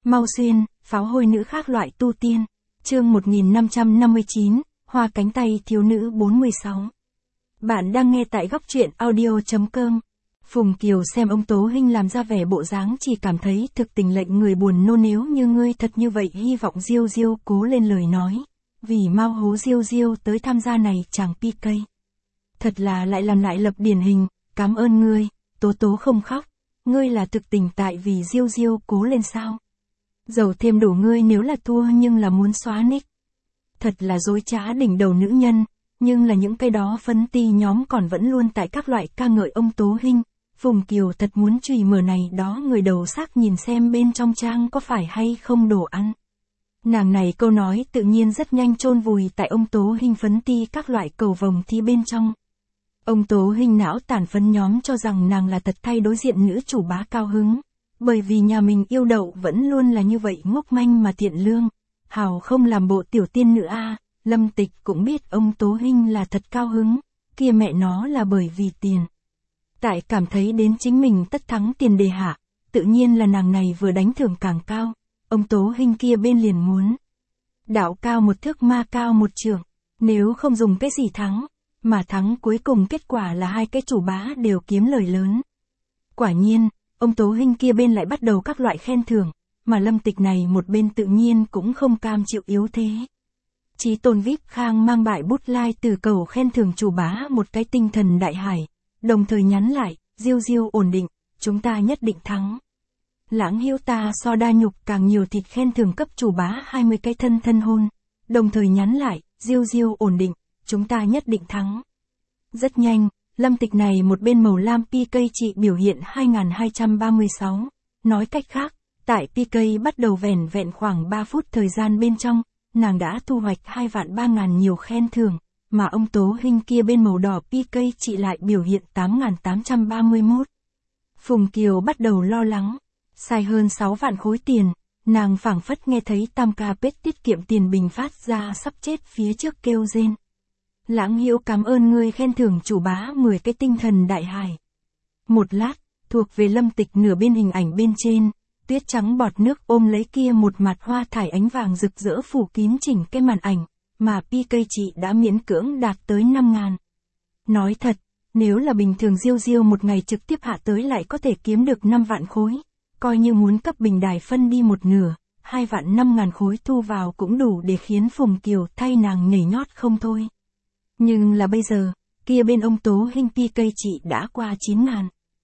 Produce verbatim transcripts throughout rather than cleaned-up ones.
Mau xuyên, pháo hôi nữ khác loại tu tiên. Chương một nghìn năm trăm năm mươi chín, Hoa cánh tay thiếu nữ bốn mươi sáu. Bạn đang nghe tại góc truyện audio chấm com. Phùng Kiều xem ông Tố Hinh làm ra vẻ bộ dáng chỉ cảm thấy thực tình lệnh người buồn nôn, nếu như ngươi thật như vậy hy vọng Diêu Diêu cố lên lời nói. Vì mau hố Diêu Diêu tới tham gia này chàng pi cây. Thật là lại làm lại lập điển hình, cảm ơn ngươi, Tố Tố không khóc. Ngươi là thực tình tại vì Diêu Diêu cố lên sao? Dầu thêm đổ ngươi nếu là thua nhưng là muốn xóa nick. Thật là dối trá đỉnh đầu nữ nhân, nhưng là những cái đó phấn ti nhóm còn vẫn luôn tại các loại ca ngợi ông Tố Hinh. Phùng Kiều thật muốn chùy mở này đó người đầu xác nhìn xem bên trong trang có phải hay không đồ ăn. Nàng này câu nói tự nhiên rất nhanh chôn vùi tại ông Tố Hinh phấn ti các loại cầu vồng thi bên trong. Ông Tố Hinh não tàn phấn nhóm cho rằng nàng là thật thay đối diện nữ chủ bá cao hứng. Bởi vì nhà mình yêu đậu vẫn luôn là như vậy ngốc manh mà thiện lương. Hào không làm bộ tiểu tiên nữa a. Lâm Tịch cũng biết ông Tố Hinh là thật cao hứng. Kia mẹ nó là bởi vì tiền. Tại cảm thấy đến chính mình tất thắng tiền đề hạ. Tự nhiên là nàng này vừa đánh thưởng càng cao. Ông Tố Hinh kia bên liền muốn. Đạo cao một thước ma cao một trượng. Nếu không dùng cái gì thắng. Mà thắng cuối cùng kết quả là hai cái chủ bá đều kiếm lời lớn. Quả nhiên, ông Tố Hinh kia bên lại bắt đầu các loại khen thưởng, mà Lâm Tịch này một bên tự nhiên cũng không cam chịu yếu thế. Chí tôn víp Khang mang bại bút lai từ cầu khen thưởng chủ bá một cái tinh thần đại hải, đồng thời nhắn lại, Diêu Diêu ổn định, chúng ta nhất định thắng. Lãng Hữu ta so đa nhục càng nhiều thịt khen thưởng cấp chủ bá hai mươi cái thân thân hôn, đồng thời nhắn lại, Diêu Diêu ổn định, chúng ta nhất định thắng. Rất nhanh, Lâm Tịch này một bên màu lam pi cây chị biểu hiện hai nghìn hai trăm ba mươi sáu. Nói cách khác, tại pi cây bắt đầu vẻn vẹn khoảng ba phút thời gian bên trong, nàng đã thu hoạch hai vạn ba ngàn nhiều khen thưởng, mà ông Tố Hinh kia bên màu đỏ pi cây chị lại biểu hiện tám nghìn tám trăm ba mươi mốt. Phùng Kiều bắt đầu lo lắng, sai hơn sáu vạn khối tiền, nàng phảng phất nghe thấy tam ca pết tiết kiệm tiền bình phát ra sắp chết phía trước kêu rên. Lãng Hữu cảm ơn ngươi khen thưởng chủ bá mười cái tinh thần đại hải. Một lát, thuộc về Lâm Tịch nửa bên hình ảnh bên trên, tuyết trắng bọt nước ôm lấy kia một mặt hoa thải ánh vàng rực rỡ phủ kín chỉnh cái màn ảnh, mà pi cây chị đã miễn cưỡng đạt tới năm ngàn. Nói thật, nếu là bình thường Diêu Diêu một ngày trực tiếp hạ tới lại có thể kiếm được năm vạn khối, coi như muốn cấp bình đài phân đi một nửa, hai vạn năm ngàn khối thu vào cũng đủ để khiến Phùng Kiều thay nàng nhảy nhót không thôi. Nhưng là bây giờ, kia bên ông Tố Hinh pi cây chị đã qua chín ngàn.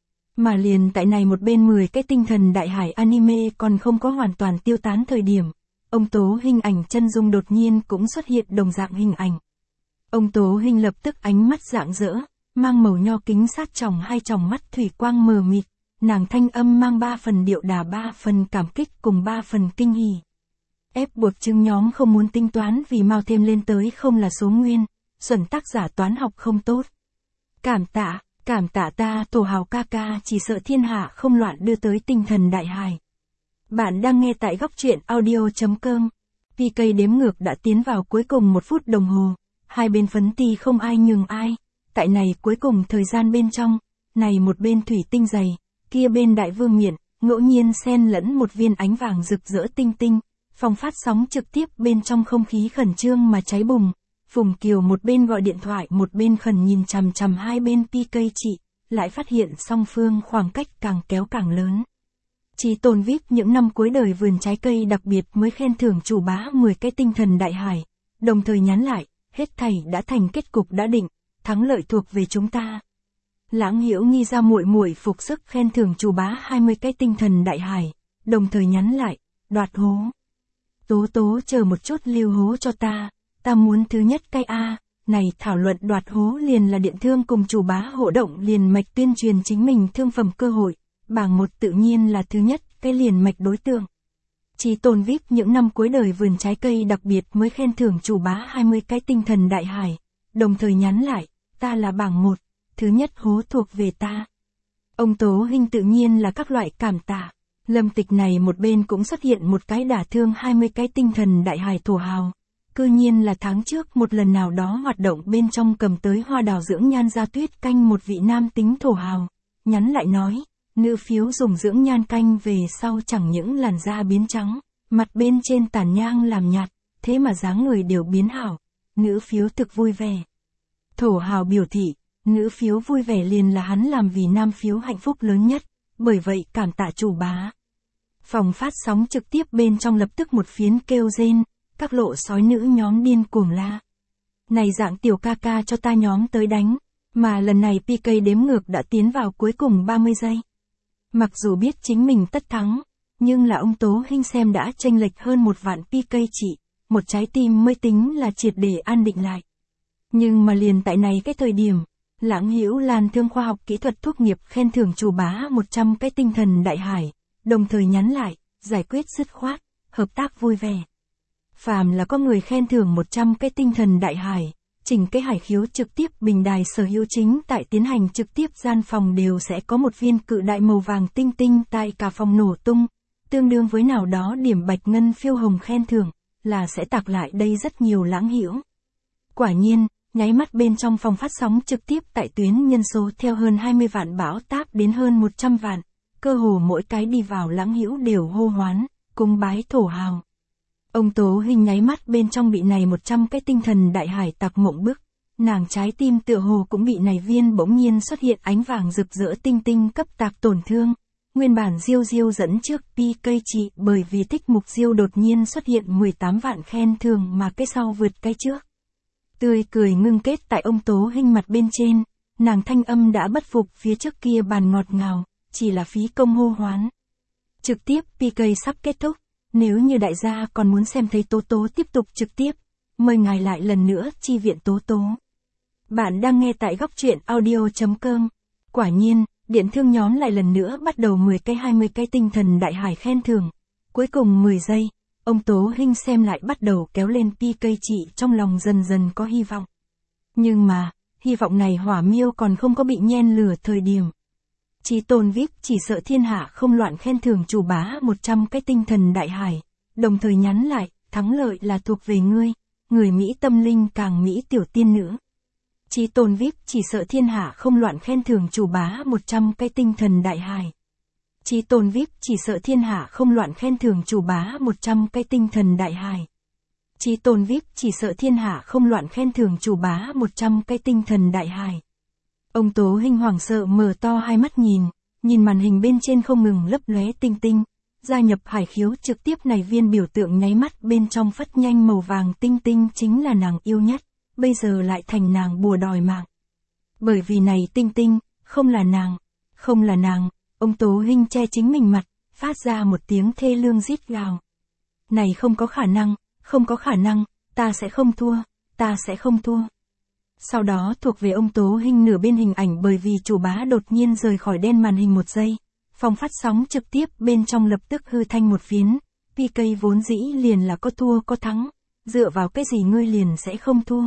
Mà liền tại này một bên mười cái tinh thần đại hải anime còn không có hoàn toàn tiêu tán thời điểm, ông Tố Hinh ảnh chân dung đột nhiên cũng xuất hiện đồng dạng hình ảnh. Ông Tố Hinh lập tức ánh mắt rạng rỡ, mang màu nho kính sát tròng hai tròng mắt thủy quang mờ mịt, nàng thanh âm mang ba phần điệu đà ba phần cảm kích cùng ba phần kinh hỉ. Ép buộc chứng nhóm không muốn tính toán vì mau thêm lên tới không là số nguyên. Xuẩn tác giả toán học không tốt. Cảm tạ, cảm tạ ta tổ hào ca ca chỉ sợ thiên hạ không loạn đưa tới tinh thần đại hải. Bạn đang nghe tại góc truyện audio chấm com. pi cây đếm ngược đã tiến vào cuối cùng một phút đồng hồ. Hai bên phấn ti không ai nhường ai. Tại này cuối cùng thời gian bên trong, này một bên thủy tinh dày, kia bên đại vương miện, ngẫu nhiên xen lẫn một viên ánh vàng rực rỡ tinh tinh. Phòng phát sóng trực tiếp bên trong không khí khẩn trương mà cháy bùng. Phùng Kiều một bên gọi điện thoại một bên khẩn nhìn chằm chằm hai bên pi cây chị, lại phát hiện song phương khoảng cách càng kéo càng lớn. Chí tôn víp những năm cuối đời vườn trái cây đặc biệt mới khen thưởng chủ bá mười cái tinh thần đại hải, đồng thời nhắn lại, hết thảy đã thành kết cục đã định, thắng lợi thuộc về chúng ta. Lãng Hữu nghi ra muội muội phục sức khen thưởng chủ bá hai mươi cái tinh thần đại hải, đồng thời nhắn lại, đoạt hố. Tố Tố chờ một chút lưu hố cho ta. Ta muốn thứ nhất cái A, này thảo luận đoạt hố liền là điện thương cùng chủ bá hỗ động liền mạch tuyên truyền chính mình thương phẩm cơ hội, bảng một tự nhiên là thứ nhất cái liền mạch đối tượng. Chí tôn víp những năm cuối đời vườn trái cây đặc biệt mới khen thưởng chủ bá hai mươi cái tinh thần đại hải, đồng thời nhắn lại, ta là bảng một, thứ nhất hố thuộc về ta. Ông Tố Hinh tự nhiên là các loại cảm tạ, Lâm Tịch này một bên cũng xuất hiện một cái đả thương hai mươi cái tinh thần đại hải thổ hào. Cư nhiên là tháng trước một lần nào đó hoạt động bên trong cầm tới hoa đào dưỡng nhan ra tuyết canh một vị nam tính thổ hào, nhắn lại nói, Nữ phiếu dùng dưỡng nhan canh về sau chẳng những làn da biến trắng, mặt bên trên tàn nhang làm nhạt, thế mà dáng người đều biến hảo. Nữ phiếu thực vui vẻ. Thổ hào biểu thị, nữ phiếu vui vẻ liền là hắn làm vì nam phiếu hạnh phúc lớn nhất, bởi vậy cảm tạ chủ bá. Phòng phát sóng trực tiếp bên trong lập tức một phiến kêu rên, các lộ sói nữ nhóm điên cuồng la. Này dạng tiểu ca ca cho ta nhóm tới đánh, mà lần này pê ca đếm ngược đã tiến vào cuối cùng ba mươi giây. Mặc dù biết chính mình tất thắng, nhưng là ông Tố Hinh xem đã chênh lệch hơn một vạn pê ca trị, một trái tim mới tính là triệt để an định lại. Nhưng mà liền tại này cái thời điểm, Lãng Hữu Lan Thương khoa học kỹ thuật thuốc nghiệp khen thưởng chủ bá một trăm cái tinh thần đại hải, đồng thời nhắn lại, giải quyết dứt khoát, hợp tác vui vẻ. Phàm là có người khen thưởng một trăm cái tinh thần đại hải, chỉnh cái hải khiếu trực tiếp bình đài sở hữu chính tại tiến hành trực tiếp gian phòng đều sẽ có một viên cự đại màu vàng tinh tinh tại cả phòng nổ tung, tương đương với nào đó điểm bạch ngân phiêu hồng khen thưởng, là sẽ tạc lại đây rất nhiều Lãng Hữu. Quả nhiên, nháy mắt bên trong phòng phát sóng trực tiếp tại tuyến nhân số theo hơn hai mươi vạn bão táp đến hơn một trăm vạn, cơ hồ mỗi cái đi vào Lãng Hữu đều hô hoán, cung bái thổ hào. Ông Tố Hinh nháy mắt bên trong bị này một trăm cái tinh thần đại hải tạc mộng bức, nàng trái tim tựa hồ cũng bị này viên bỗng nhiên xuất hiện ánh vàng rực rỡ tinh tinh cấp tạc tổn thương. Nguyên bản Diêu Diêu dẫn trước pê ca trị bởi vì thích mục Diêu đột nhiên xuất hiện mười tám vạn khen thưởng mà cái sau vượt cái trước. Tươi cười ngưng kết tại ông Tố Hinh mặt bên trên, nàng thanh âm đã bất phục phía trước kia bàn ngọt ngào, chỉ là phí công hô hoán. Trực tiếp pê ca sắp kết thúc, nếu như đại gia còn muốn xem thấy Tố Tố tiếp tục trực tiếp, mời ngài lại lần nữa chi viện Tố Tố. Bạn đang nghe tại góc truyện audio chấm com. Quả nhiên, điện thương nhóm lại lần nữa bắt đầu mười cái hai mươi cái tinh thần đại hải khen thưởng. Cuối cùng mười giây, ông Tố Hinh xem lại bắt đầu kéo lên pê ca trị trong lòng dần dần có hy vọng. Nhưng mà, hy vọng này hỏa miêu còn không có bị nhen lửa thời điểm. Chí tôn vê i pê chỉ sợ thiên hạ không loạn khen thưởng chủ bá một trăm cái tinh thần đại hải, đồng thời nhắn lại, thắng lợi là thuộc về ngươi, người Mỹ tâm linh càng Mỹ tiểu tiên nữ. Chí tôn vê i pê chỉ sợ thiên hạ không loạn khen thưởng chủ bá một trăm cái tinh thần đại hải. Chí tôn vê i pê chỉ sợ thiên hạ không loạn khen thưởng chủ bá một trăm cái tinh thần đại hải. Chí tôn vê i pê chỉ sợ thiên hạ không loạn khen thưởng chủ bá một trăm cái tinh thần đại hải. Ông Tố Hinh hoảng sợ mở to hai mắt nhìn, nhìn màn hình bên trên không ngừng lấp lóe tinh tinh, gia nhập hải khiếu trực tiếp này viên biểu tượng nháy mắt bên trong phất nhanh màu vàng tinh tinh chính là nàng yêu nhất, bây giờ lại thành nàng bùa đòi mạng. Bởi vì này tinh tinh, không là nàng, không là nàng, ông Tố Hinh che chính mình mặt, phát ra một tiếng thê lương rít gào. Này không có khả năng, không có khả năng, ta sẽ không thua, ta sẽ không thua. Sau đó thuộc về ông Tố Hinh nửa bên hình ảnh bởi vì chủ bá đột nhiên rời khỏi đen màn hình một giây. Phòng phát sóng trực tiếp bên trong lập tức hư thanh một phiến. pê ca vốn dĩ liền là có thua có thắng. Dựa vào cái gì ngươi liền sẽ không thua.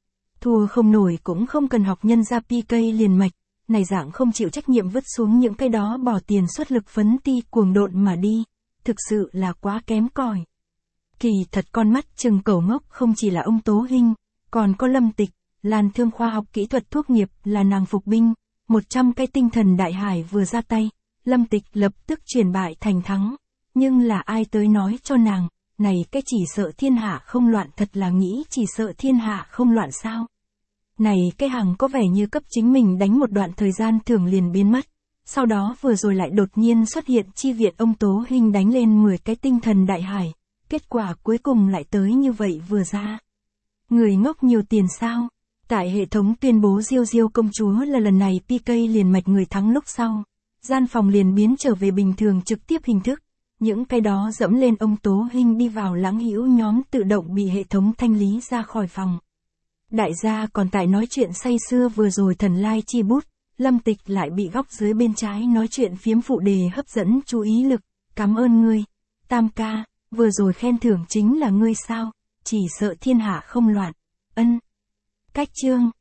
Thua không nổi cũng không cần học nhân ra pê ca liền mạch. Này dạng không chịu trách nhiệm vứt xuống những cái đó bỏ tiền xuất lực phấn ti cuồng độn mà đi. Thực sự là quá kém cỏi. Kỳ thật con mắt trừng cẩu ngốc không chỉ là ông Tố Hinh, còn có Lâm Tịch. Lan Thương khoa học kỹ thuật thuốc nghiệp là nàng phục binh, một trăm cái tinh thần đại hải vừa ra tay, Lâm Tịch lập tức chuyển bại thành thắng, nhưng là ai tới nói cho nàng, này cái chỉ sợ thiên hạ không loạn thật là nghĩ chỉ sợ thiên hạ không loạn sao. Này cái hàng có vẻ như cấp chính mình đánh một đoạn thời gian thường liền biến mất, sau đó vừa rồi lại đột nhiên xuất hiện chi viện ông Tố Hinh đánh lên mười cái tinh thần đại hải, kết quả cuối cùng lại tới như vậy vừa ra. Người ngốc nhiều tiền sao? Tại hệ thống tuyên bố Diêu Diêu công chúa là lần này pê ca liền mạch người thắng lúc sau, gian phòng liền biến trở về bình thường trực tiếp hình thức, những cái đó dẫm lên ông Tố Hinh đi vào Lãng Hữu nhóm tự động bị hệ thống thanh lý ra khỏi phòng. Đại gia còn tại nói chuyện say sưa vừa rồi thần lai chi bút, Lâm Tịch lại bị góc dưới bên trái nói chuyện phiếm phụ đề hấp dẫn chú ý lực, cảm ơn ngươi, Tam ca, vừa rồi khen thưởng chính là ngươi sao, chỉ sợ thiên hạ không loạn, ân. Cách chương